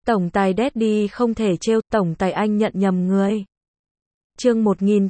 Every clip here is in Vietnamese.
Tổng tài Daddy không thể trêu, tổng tài anh nhận nhầm người. Chương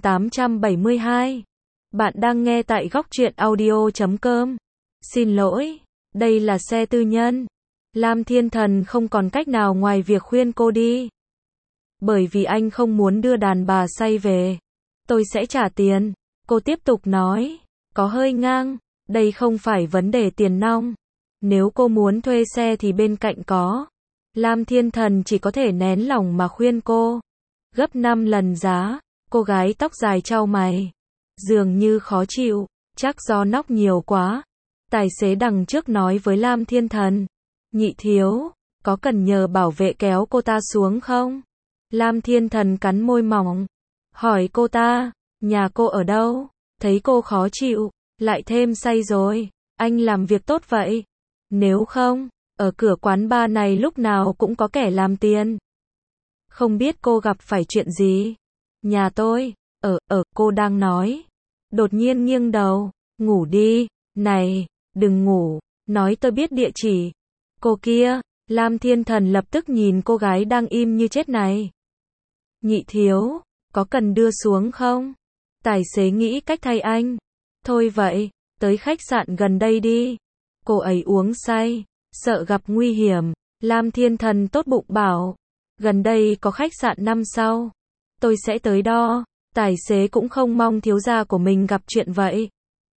1872. Bạn đang nghe tại góc truyện audio.com. Xin lỗi, đây là xe tư nhân. Lam Thiên Thần không còn cách nào ngoài việc khuyên cô đi. Bởi vì anh không muốn đưa đàn bà say về. Tôi sẽ trả tiền. Cô tiếp tục nói. Có hơi ngang. Đây không phải vấn đề tiền nong. Nếu cô muốn thuê xe thì bên cạnh có. Lam Thiên Thần chỉ có thể nén lòng mà khuyên cô. Gấp 5 lần giá. Cô gái tóc dài chau mày. Dường như khó chịu. Chắc do nóc nhiều quá. Tài xế đằng trước nói với Lam Thiên Thần. Nhị thiếu, có cần nhờ bảo vệ kéo cô ta xuống không? Lam Thiên Thần cắn môi mỏng. Hỏi cô ta, nhà cô ở đâu? Thấy cô khó chịu, lại thêm say rồi. Anh làm việc tốt vậy. Nếu không, ở cửa quán bar này lúc nào cũng có kẻ làm tiền. Không biết cô gặp phải chuyện gì? Nhà tôi, cô đang nói. Đột nhiên nghiêng đầu, ngủ đi, này, đừng ngủ, nói tôi biết địa chỉ. Cô kia, Lam Thiên Thần lập tức nhìn cô gái đang im như chết này. Nhị thiếu, có cần đưa xuống không? Tài xế nghĩ cách thay anh. Thôi vậy, tới khách sạn gần đây đi. Cô ấy uống say, sợ gặp nguy hiểm. Lam Thiên Thần tốt bụng bảo. Gần đây có khách sạn 5 sao. Tôi sẽ tới đó. Tài xế cũng không mong thiếu gia của mình gặp chuyện vậy.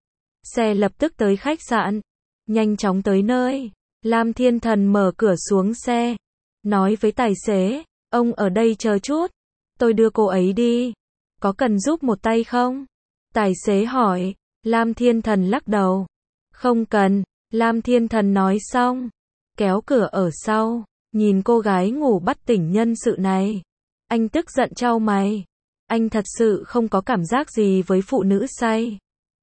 Xe lập tức tới khách sạn. Nhanh chóng tới nơi. Lam Thiên Thần mở cửa xuống xe. Nói với tài xế. Ông ở đây chờ chút. Tôi đưa cô ấy đi. Có cần giúp một tay không? Tài xế hỏi. Lam Thiên Thần lắc đầu. Không cần. Lam Thiên Thần nói xong. Kéo cửa ở sau. Nhìn cô gái ngủ bắt tỉnh nhân sự này. Anh tức giận chau mày. Anh thật sự không có cảm giác gì với phụ nữ say.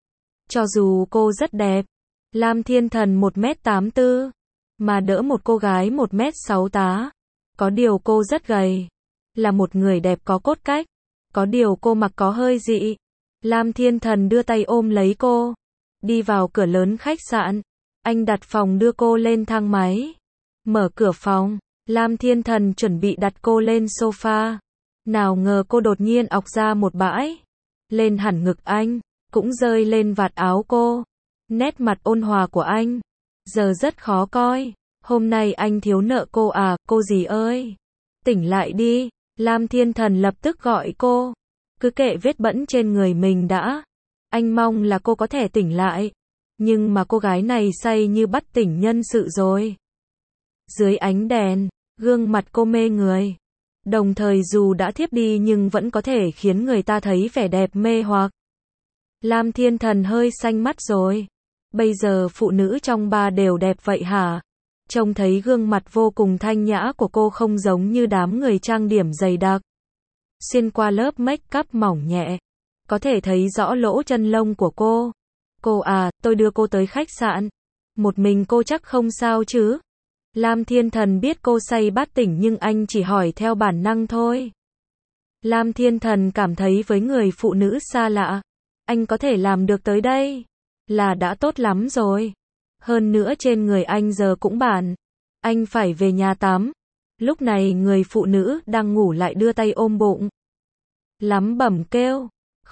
Cho dù cô rất đẹp. Lam Thiên Thần 1m84. Mà đỡ một cô gái 1m68. Có điều cô rất gầy. Là một người đẹp có cốt cách. Có điều cô mặc có hơi dị. Lam Thiên Thần đưa tay ôm lấy cô. Đi vào cửa lớn khách sạn. Anh đặt phòng đưa cô lên thang máy. Mở cửa phòng. Lam Thiên Thần chuẩn bị đặt cô lên sofa. Nào ngờ cô đột nhiên ọc ra một bãi. Lên hẳn ngực anh. Cũng rơi lên vạt áo cô. Nét mặt ôn hòa của anh. Giờ rất khó coi. Hôm nay anh thiếu nợ cô à, cô gì ơi. Tỉnh lại đi. Lam Thiên Thần lập tức gọi cô. Cứ kệ vết bẩn trên người mình đã. Anh mong là cô có thể tỉnh lại. Nhưng mà cô gái này say như bắt tỉnh nhân sự rồi. Dưới ánh đèn, gương mặt cô mê người. Đồng thời dù đã thiếp đi nhưng vẫn có thể khiến người ta thấy vẻ đẹp mê hoặc. Lam Thiên Thần hơi xanh mắt rồi. Bây giờ phụ nữ trong bar đều đẹp vậy hả? Trông thấy gương mặt vô cùng thanh nhã của cô không giống như đám người trang điểm dày đặc. Xuyên qua lớp make up mỏng nhẹ. Có thể thấy rõ lỗ chân lông của cô. Cô à, tôi đưa cô tới khách sạn. Một mình cô chắc không sao chứ? Lam Thiên Thần biết cô say bát tỉnh nhưng anh chỉ hỏi theo bản năng thôi. Lam Thiên Thần cảm thấy với người phụ nữ xa lạ. Anh có thể làm được tới đây. Là đã tốt lắm rồi. Hơn nữa trên người anh giờ cũng bẩn. Anh phải về nhà tắm. Lúc này người phụ nữ đang ngủ lại đưa tay ôm bụng. Lắm bẩm kêu.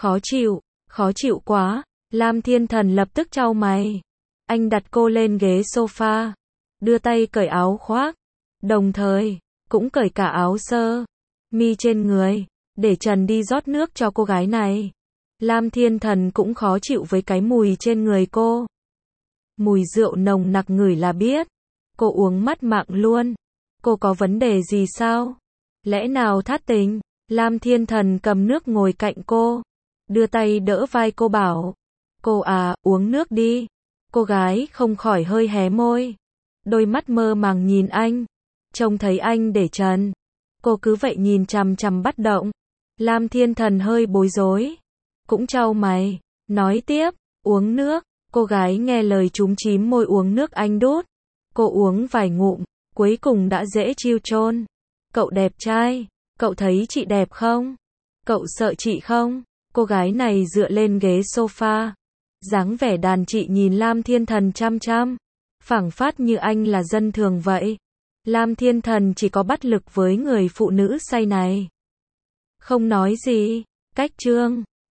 Khó chịu quá. Lam Thiên Thần lập tức chau mày. Anh đặt cô lên ghế sofa. Đưa tay cởi áo khoác. Đồng thời, cũng cởi cả áo sơ mi trên người. Để trần đi rót nước cho cô gái này. Lam Thiên Thần cũng khó chịu với cái mùi trên người cô. Mùi rượu nồng nặc ngửi là biết. Cô uống mất mạng luôn. Cô có vấn đề gì sao? Lẽ nào thất tình? Lam Thiên Thần cầm nước ngồi cạnh cô. Đưa tay đỡ vai cô bảo. Cô à, uống nước đi. Cô gái không khỏi hơi hé môi. Đôi mắt mơ màng nhìn anh. Trông thấy anh để trần. Cô cứ vậy nhìn chằm chằm bất động. Lam Thiên Thần hơi bối rối. Cũng chau mày. Nói tiếp, uống nước. Cô gái nghe lời chúm chím môi uống nước anh đút. Cô uống vài ngụm. Cuối cùng đã dễ chiêu chôn. Cậu đẹp trai. Cậu thấy chị đẹp không? Cậu sợ chị không? Cô gái này dựa lên ghế sofa. Dáng vẻ đàn chị nhìn Lam Thiên Thần chăm chăm. Phảng phất như anh là dân thường vậy. Lam Thiên Thần chỉ có bắt lực với người phụ nữ say này. Không nói gì. Cách chương